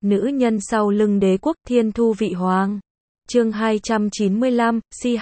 Nữ nhân sau lưng đế quốc thiên thu vị hoàng. Chương 295,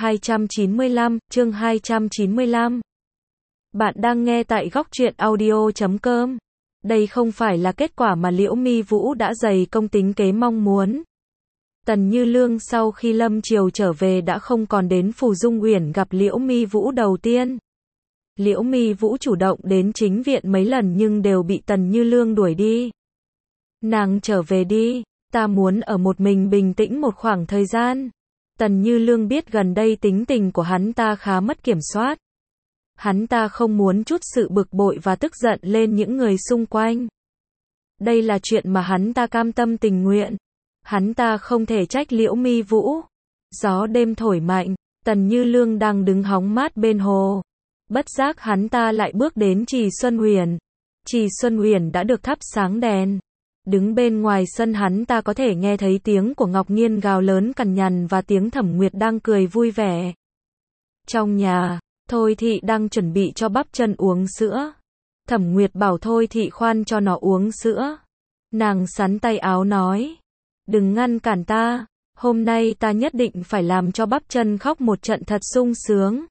C295, chương 295. Bạn đang nghe tại góc truyện audio.com. Đây không phải là kết quả mà Liễu Mi Vũ đã dày công tính kế mong muốn. Tần Như Lương sau khi lâm triều trở về đã không còn đến Phù Dung Uyển gặp Liễu Mi Vũ đầu tiên. Liễu Mi Vũ chủ động đến chính viện mấy lần nhưng đều bị Tần Như Lương đuổi đi. Nàng trở về đi, ta muốn ở một mình bình tĩnh một khoảng thời gian. Tần Như Lương biết gần đây tính tình của hắn ta khá mất kiểm soát. Hắn ta không muốn chút sự bực bội và tức giận lên những người xung quanh. Đây là chuyện mà hắn ta cam tâm tình nguyện. Hắn ta không thể trách Liễu Mi Vũ. Gió đêm thổi mạnh, Tần Như Lương đang đứng hóng mát bên hồ. Bất giác hắn ta lại bước đến Trì Xuân Huyền. Trì Xuân Huyền đã được thắp sáng đèn. Đứng bên ngoài sân hắn ta có thể nghe thấy tiếng của Ngọc Nghiên gào lớn cằn nhằn và tiếng Thẩm Nguyệt đang cười vui vẻ. Trong nhà, Thôi Thị đang chuẩn bị cho Bắp Chân uống sữa. Thẩm Nguyệt bảo Thôi Thị khoan cho nó uống sữa. Nàng sắn tay áo nói, đừng ngăn cản ta, hôm nay ta nhất định phải làm cho Bắp Chân khóc một trận thật sung sướng.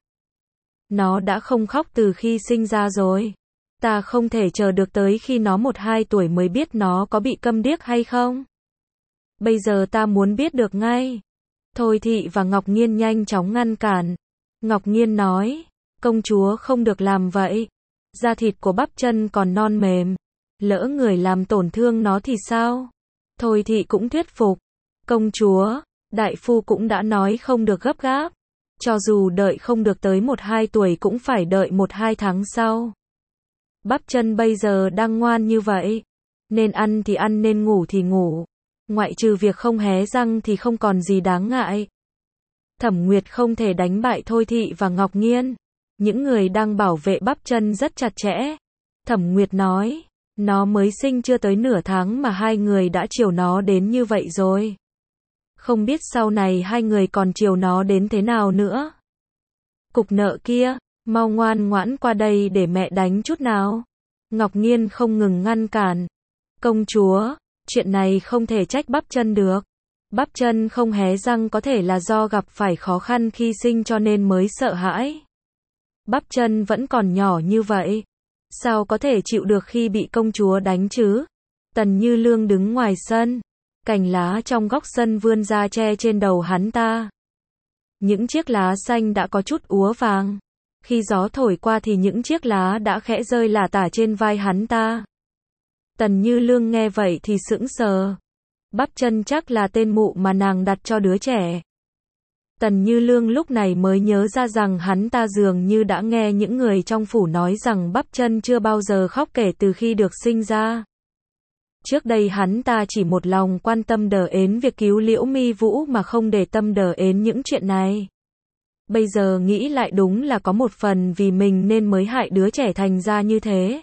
Nó đã không khóc từ khi sinh ra rồi. Ta không thể chờ được tới khi nó 1-2 tuổi mới biết nó có bị câm điếc hay không. Bây giờ ta muốn biết được ngay. Thôi Thị và Ngọc Nghiên nhanh chóng ngăn cản. Ngọc Nghiên nói, công chúa không được làm vậy. Da thịt của Bắp Chân còn non mềm. Lỡ người làm tổn thương nó thì sao? Thôi Thị cũng thuyết phục. Công chúa, đại phu cũng đã nói không được gấp gáp. Cho dù đợi không được tới 1-2 tuổi cũng phải đợi 1-2 tháng sau. Bắp Chân bây giờ đang ngoan như vậy. Nên ăn thì ăn, nên ngủ thì ngủ. Ngoại trừ việc không hé răng thì không còn gì đáng ngại. Thẩm Nguyệt không thể đánh bại Thôi Thị và Ngọc Nghiên. Những người đang bảo vệ Bắp Chân rất chặt chẽ. Thẩm Nguyệt nói, nó mới sinh chưa tới nửa tháng mà hai người đã chiều nó đến như vậy rồi. Không biết sau này hai người còn chiều nó đến thế nào nữa. Cục nợ kia, mau ngoan ngoãn qua đây để mẹ đánh chút nào. Ngọc Nghiên không ngừng ngăn cản. Công chúa, chuyện này không thể trách Bắp Chân được. Bắp Chân không hé răng có thể là do gặp phải khó khăn khi sinh cho nên mới sợ hãi. Bắp Chân vẫn còn nhỏ như vậy. Sao có thể chịu được khi bị công chúa đánh chứ? Tần Như Lương đứng ngoài sân. Cành lá trong góc sân vươn ra che trên đầu hắn ta. Những chiếc lá xanh đã có chút úa vàng. Khi gió thổi qua thì những chiếc lá đã khẽ rơi lả tả trên vai hắn ta. Tần Như Lương nghe vậy thì sững sờ. Bắp Chân chắc là tên mụ mà nàng đặt cho đứa trẻ. Tần Như Lương lúc này mới nhớ ra rằng hắn ta dường như đã nghe những người trong phủ nói rằng Bắp Chân chưa bao giờ khóc kể từ khi được sinh ra. Trước đây hắn ta chỉ một lòng quan tâm đờ ến việc cứu Liễu Mi Vũ mà không để tâm đờ ến những chuyện này. Bây giờ nghĩ lại đúng là có một phần vì mình nên mới hại đứa trẻ thành ra như thế.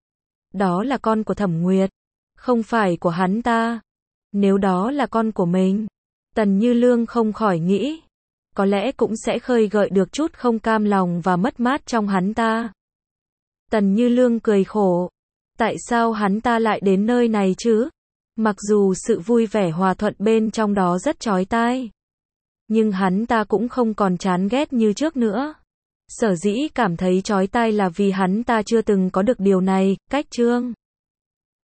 Đó là con của Thẩm Nguyệt, không phải của hắn ta. Nếu đó là con của mình, Tần Như Lương không khỏi nghĩ, có lẽ cũng sẽ khơi gợi được chút không cam lòng và mất mát trong hắn ta. Tần Như Lương cười khổ. Tại sao hắn ta lại đến nơi này chứ? Mặc dù sự vui vẻ hòa thuận bên trong đó rất chói tai, nhưng hắn ta cũng không còn chán ghét như trước nữa. Sở dĩ cảm thấy chói tai là vì hắn ta chưa từng có được điều này. Cách chương